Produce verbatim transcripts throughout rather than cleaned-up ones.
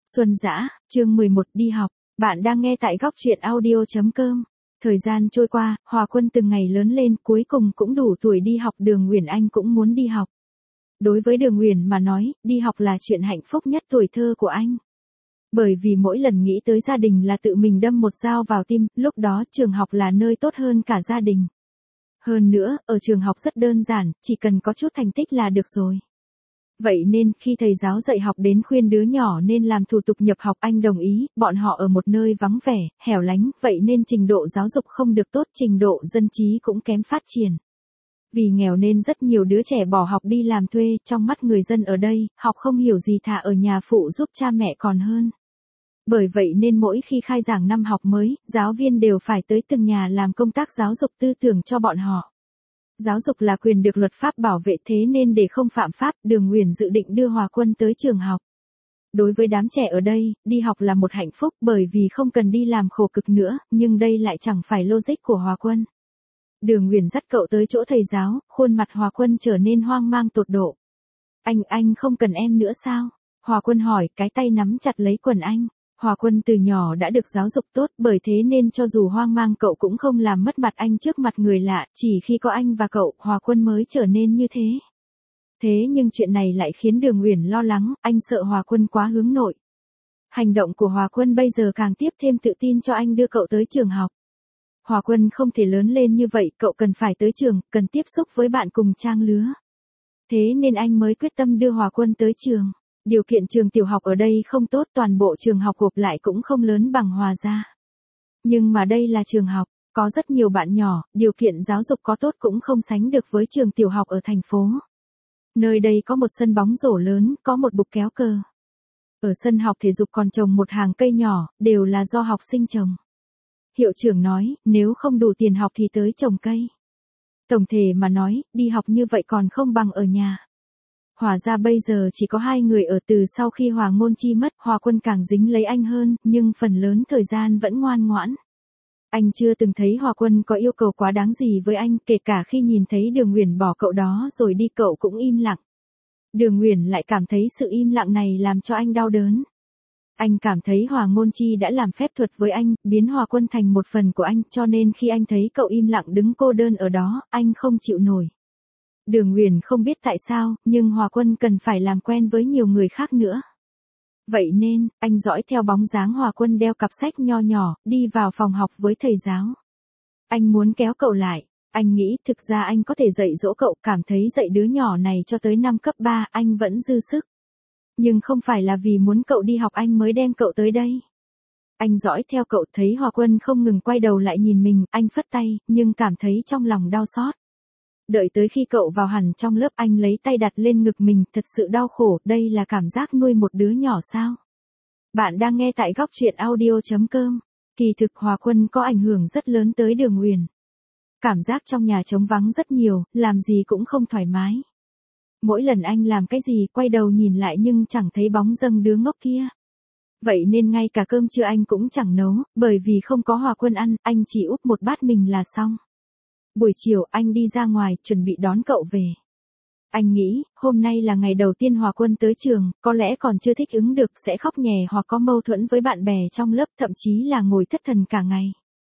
Xuân Dã, chương mười một đi học, bạn đang nghe tại góc truyện audio chấm com. Thời gian trôi qua, Hòa Quân từng ngày lớn lên, cuối cùng cũng đủ tuổi đi học. Đường Uyển Anh cũng muốn đi học. Đối với Đường Uyển mà nói, đi học là chuyện hạnh phúc nhất tuổi thơ của anh. Bởi vì mỗi lần nghĩ tới gia đình là tự mình đâm một dao vào tim, lúc đó trường học là nơi tốt hơn cả gia đình. Hơn nữa, ở trường học rất đơn giản, chỉ cần có chút thành tích là được rồi. Vậy nên, khi thầy giáo dạy học đến khuyên đứa nhỏ nên làm thủ tục nhập học, anh đồng ý. Bọn họ ở một nơi vắng vẻ, hẻo lánh, vậy nên trình độ giáo dục không được tốt, trình độ dân trí cũng kém phát triển. Vì nghèo nên rất nhiều đứa trẻ bỏ học đi làm thuê, trong mắt người dân ở đây, học không hiểu gì thà ở nhà phụ giúp cha mẹ còn hơn. Bởi vậy nên mỗi khi khai giảng năm học mới, giáo viên đều phải tới từng nhà làm công tác giáo dục tư tưởng cho bọn họ. Giáo dục là quyền được luật pháp bảo vệ, thế nên để không phạm pháp, Đường Uyển dự định đưa Hòa Quân tới trường học. Đối với đám trẻ ở đây, đi học là một hạnh phúc bởi vì không cần đi làm khổ cực nữa, nhưng đây lại chẳng phải logic của Hòa Quân. Đường Uyển dắt cậu tới chỗ thầy giáo, khuôn mặt Hòa Quân trở nên hoang mang tột độ. Anh, anh không cần em nữa sao? Hòa Quân hỏi, cái tay nắm chặt lấy quần anh. Hòa Quân từ nhỏ đã được giáo dục tốt, bởi thế nên cho dù hoang mang cậu cũng không làm mất mặt anh trước mặt người lạ, chỉ khi có anh và cậu, Hòa Quân mới trở nên như thế. Thế nhưng chuyện này lại khiến Đường Uyển lo lắng, anh sợ Hòa Quân quá hướng nội. Hành động của Hòa Quân bây giờ càng tiếp thêm tự tin cho anh đưa cậu tới trường học. Hòa Quân không thể lớn lên như vậy, cậu cần phải tới trường, cần tiếp xúc với bạn cùng trang lứa. Thế nên anh mới quyết tâm đưa Hòa Quân tới trường. Điều kiện trường tiểu học ở đây không tốt, toàn bộ trường học gộp lại cũng không lớn bằng Hòa gia. Nhưng mà đây là trường học, có rất nhiều bạn nhỏ, điều kiện giáo dục có tốt cũng không sánh được với trường tiểu học ở thành phố. Nơi đây có một sân bóng rổ lớn, có một bục kéo cờ. Ở sân học thể dục còn trồng một hàng cây nhỏ, đều là do học sinh trồng. Hiệu trưởng nói, nếu không đủ tiền học thì tới trồng cây. Tổng thể mà nói, đi học như vậy còn không bằng ở nhà. Hòa gia bây giờ chỉ có hai người ở, từ sau khi Hòa Ngôn Chi mất, Hòa Quân càng dính lấy anh hơn, nhưng phần lớn thời gian vẫn ngoan ngoãn. Anh chưa từng thấy Hòa Quân có yêu cầu quá đáng gì với anh, kể cả khi nhìn thấy Đường Uyển bỏ cậu đó rồi đi cậu cũng im lặng. Đường Uyển lại cảm thấy sự im lặng này làm cho anh đau đớn. Anh cảm thấy Hòa Ngôn Chi đã làm phép thuật với anh, biến Hòa Quân thành một phần của anh, cho nên khi anh thấy cậu im lặng đứng cô đơn ở đó, anh không chịu nổi. Đường Uyển không biết tại sao, nhưng Hòa Quân cần phải làm quen với nhiều người khác nữa. Vậy nên, anh dõi theo bóng dáng Hòa Quân đeo cặp sách nho nhỏ, đi vào phòng học với thầy giáo. Anh muốn kéo cậu lại. Anh nghĩ thực ra anh có thể dạy dỗ cậu, cảm thấy dạy đứa nhỏ này cho tới năm cấp ba anh vẫn dư sức. Nhưng không phải là vì muốn cậu đi học anh mới đem cậu tới đây. Anh dõi theo cậu, thấy Hòa Quân không ngừng quay đầu lại nhìn mình, anh phất tay, nhưng cảm thấy trong lòng đau xót. Đợi tới khi cậu vào hẳn trong lớp, anh lấy tay đặt lên ngực mình, thật sự đau khổ, đây là cảm giác nuôi một đứa nhỏ sao? Bạn đang nghe tại góc truyện audio chấm com. Kỳ thực Hòa Quân có ảnh hưởng rất lớn tới Đường Uyển. Cảm giác trong nhà trống vắng rất nhiều, làm gì cũng không thoải mái. Mỗi lần anh làm cái gì, quay đầu nhìn lại nhưng chẳng thấy bóng dâng đứa ngốc kia. Vậy nên ngay cả cơm trưa anh cũng chẳng nấu, bởi vì không có Hòa Quân ăn, anh chỉ úp một bát mình là xong. Buổi chiều anh đi ra ngoài, chuẩn bị đón cậu về. Anh nghĩ, hôm nay là ngày đầu tiên Hòa Quân tới trường, có lẽ còn chưa thích ứng được, sẽ khóc nhè hoặc có mâu thuẫn với bạn bè trong lớp, thậm chí là ngồi thất thần cả ngày.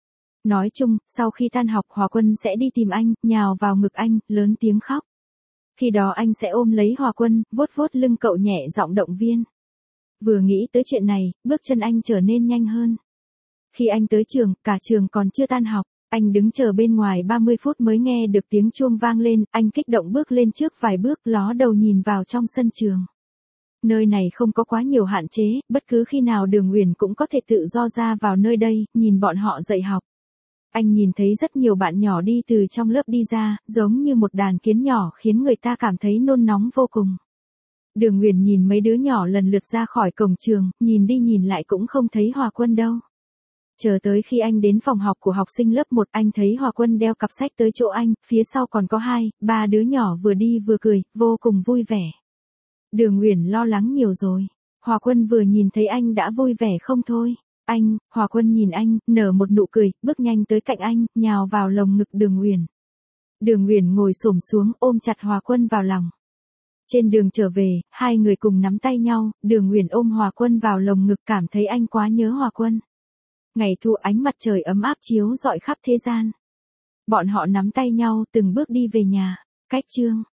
Nói chung, sau khi tan học Hòa Quân sẽ đi tìm anh, nhào vào ngực anh, lớn tiếng khóc. Khi đó anh sẽ ôm lấy Hòa Quân, vuốt vuốt lưng cậu nhẹ giọng động viên. Vừa nghĩ tới chuyện này, bước chân anh trở nên nhanh hơn. Khi anh tới trường, cả trường còn chưa tan học. Anh đứng chờ bên ngoài ba mươi phút mới nghe được tiếng chuông vang lên, anh kích động bước lên trước vài bước, ló đầu nhìn vào trong sân trường. Nơi này không có quá nhiều hạn chế, bất cứ khi nào Đường Uyển cũng có thể tự do ra vào nơi đây, nhìn bọn họ dạy học. Anh nhìn thấy rất nhiều bạn nhỏ đi từ trong lớp đi ra, giống như một đàn kiến nhỏ, khiến người ta cảm thấy nôn nóng vô cùng. Đường Uyển nhìn mấy đứa nhỏ lần lượt ra khỏi cổng trường, nhìn đi nhìn lại cũng không thấy Hòa Quân đâu. Chờ tới khi anh đến phòng học của học sinh lớp một, anh thấy Hòa Quân đeo cặp sách tới chỗ anh, phía sau còn có hai, ba đứa nhỏ vừa đi vừa cười, vô cùng vui vẻ. Đường Uyển lo lắng nhiều rồi. Hòa Quân vừa nhìn thấy anh đã vui vẻ không thôi. Anh, Hòa Quân nhìn anh, nở một nụ cười, bước nhanh tới cạnh anh, nhào vào lồng ngực Đường Uyển. Đường Uyển ngồi xổm xuống, ôm chặt Hòa Quân vào lòng. Trên đường trở về, hai người cùng nắm tay nhau, Đường Uyển ôm Hòa Quân vào lồng ngực cảm thấy anh quá nhớ Hòa Quân. Ngày thu ánh mặt trời ấm áp chiếu rọi khắp thế gian. Bọn họ nắm tay nhau từng bước đi về nhà. Cách chương